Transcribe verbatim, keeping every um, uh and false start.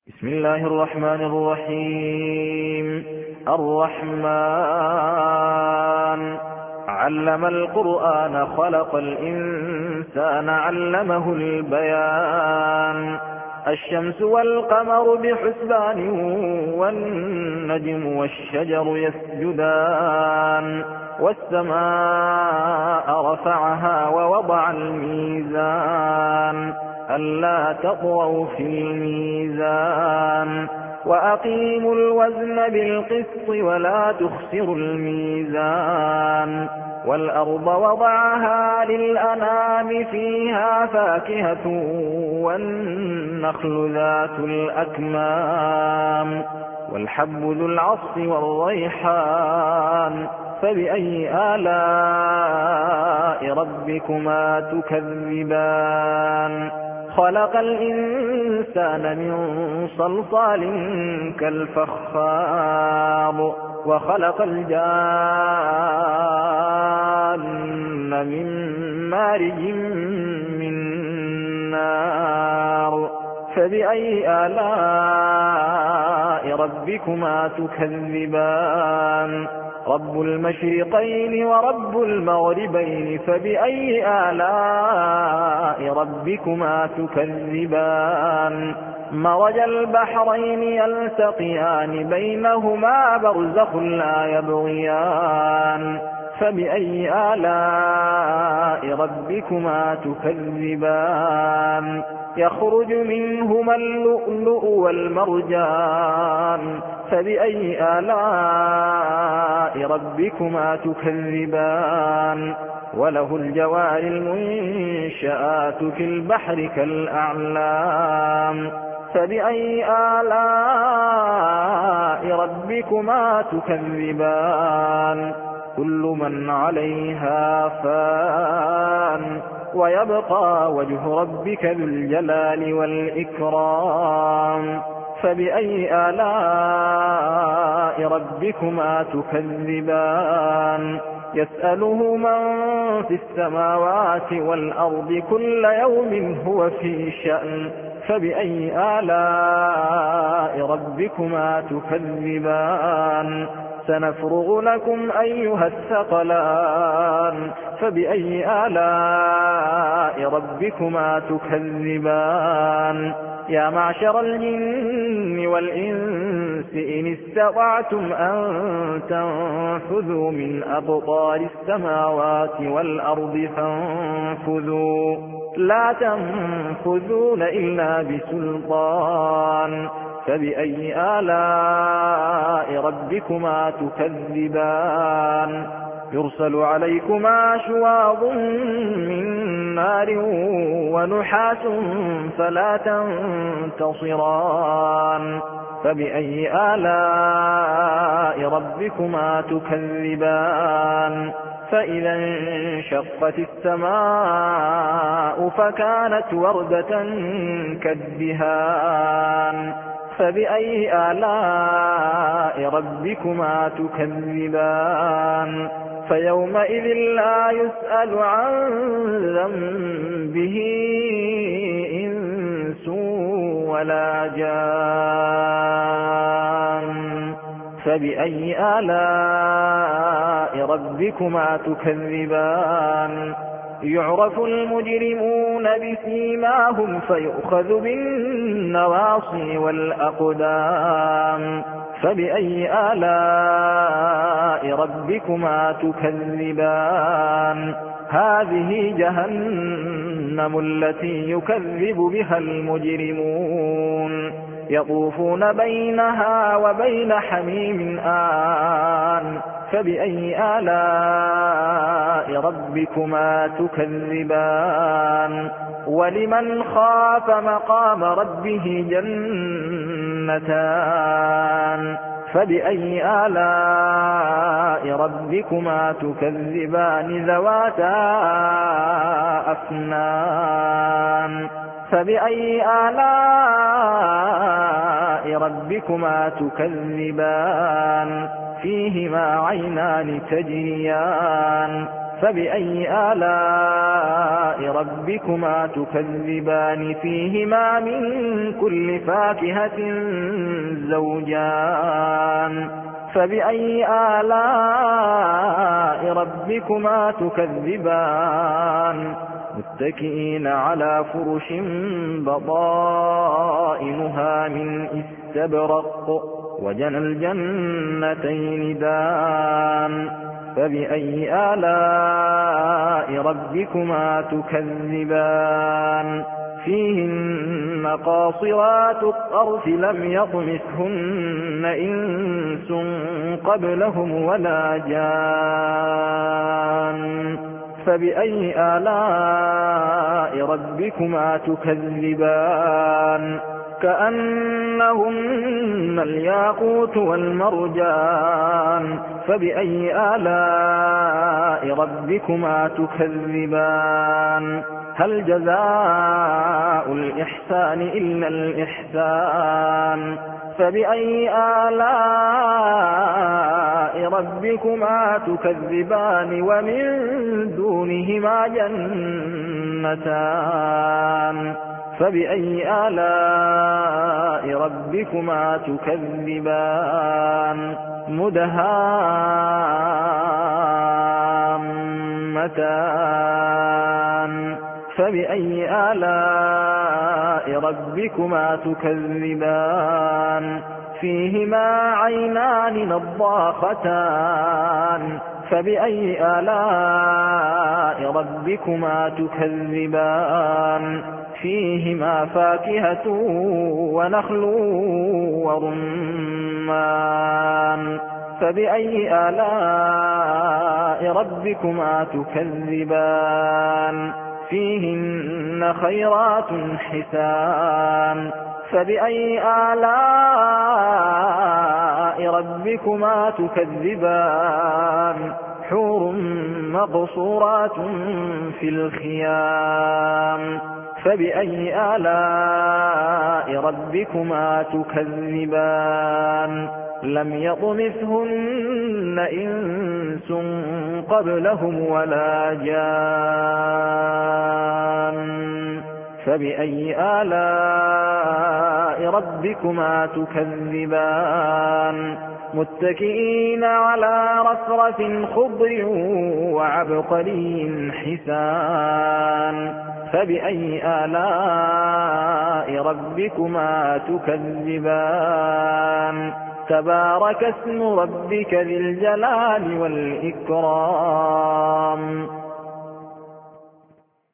بسم الله الرحمن الرحيم. الرحمن علم القرآن خلق الإنسان علمه البيان. الشمس والقمر بحسبان والنجم والشجر يسجدان. والسماء رفعها ووضع الميزان ألا تطغوا في الميزان وأقيموا الوزن بالقسط ولا تخسروا الميزان. والأرض وضعها للأنام فيها فاكهة والنخل ذات الأكمام والحب ذو العصف والريحان. فبأي آلاء ربكما تكذبان؟ خلق الإنسان من صلصال كالفخار وخلق الجان من مارج من نار. فبأي آلاء ربكما تكذبان؟ رب المشرقين ورب المغربين. فبأي آلاء ربكما تكذبان؟ مرج البحرين يلتقيان بينهما برزخ لا يبغيان. فبأي آلاء ربكما تكذبان؟ يخرج منهما اللؤلؤ والمرجان. فبأي آلاء ربكما تكذبان؟ وله الجوار المنشآت في البحر كالأعلام. فبأي آلاء ربكما تكذبان؟ كل من عليها فان ويبقى وجه ربك ذو الجلال والإكرام. فبأي آلاء ربكما تكذبان؟ يسأله من في السماوات والأرض كل يوم هو في شأن. فبأي آلاء ربكما تكذبان؟ سنفرغ لكم أيها الثقلان. فبأي آلاء ربكما تكذبان؟ يا معشر الجن والإنس إن استطعتم أن تنفذوا من أقطار السماوات والأرض فانفذوا لا تنفذون إلا بسلطان. فبأي آلاء ربكما تكذبان؟ يرسل عليكما شواظ من نار ونحاس فلا تنتصران. فبأي آلاء ربكما تكذبان؟ فإذا انشقت السماء فكانت وردة كالدهان. فبأي آلاء ربكما تكذبان؟ فيومئذ لا يسأل عن ذنبه إنس ولا جان. فبأي آلاء ربكما تكذبان؟ يعرف المجرمون بسيماهم فيؤخذ بالنواصي والأقدام. فبأي آلاء ربكما تكذبان؟ هذه جهنم التي يكذب بها المجرمون يطوفون بينها وبين حميم آن. فبأي آلاء ربكما تكذبان؟ ولمن خاف مقام ربه جنتان. فبأي آلاء ربكما تكذبان؟ ذواتا أفنان. فبأي آلاء ربكما تكذبان؟ فيهما عينان تجريان. فبأي آلاء ربكما تكذبان فيهما من كل فاكهة زوجان فبأي آلاء ربكما تكذبان متكئين على فرش بطائنها من استبرق وجنى الجنتين دان فبأي آلاء ربكما تكذبان فيهن قاصرات الطرف لم يطمثهن إنس قبلهم ولا جان فبأي آلاء ربكما تكذبان كأنهن الياقوت والمرجان فبأي آلاء ربكما تكذبان هل جزاء الإحسان إلا الإحسان فبأي آلاء ربكما تكذبان ومن دونهما جنتان فبأي آلاء ربكما تكذبان مدهامتان فبأي آلاء ربكما تكذبان فيهما عينان نضاختان فبأي آلاء ربكما تكذبان فيهما فاكهة ونخل ورمان فبأي آلاء ربكما تكذبان فيهن خيرات حسان فبأي آلاء ربكما تكذبان حور مقصورات في الخيام فبأي آلاء ربكما تكذبان لم يطمثهن إنس قبلهم ولا جان فبأي آلاء ربكما تكذبان متكئين على رفرف خضر وعبقري حسان فبأي آلاء ربكما تكذبان تبارك اسم ربك ذي الجلال والإكرام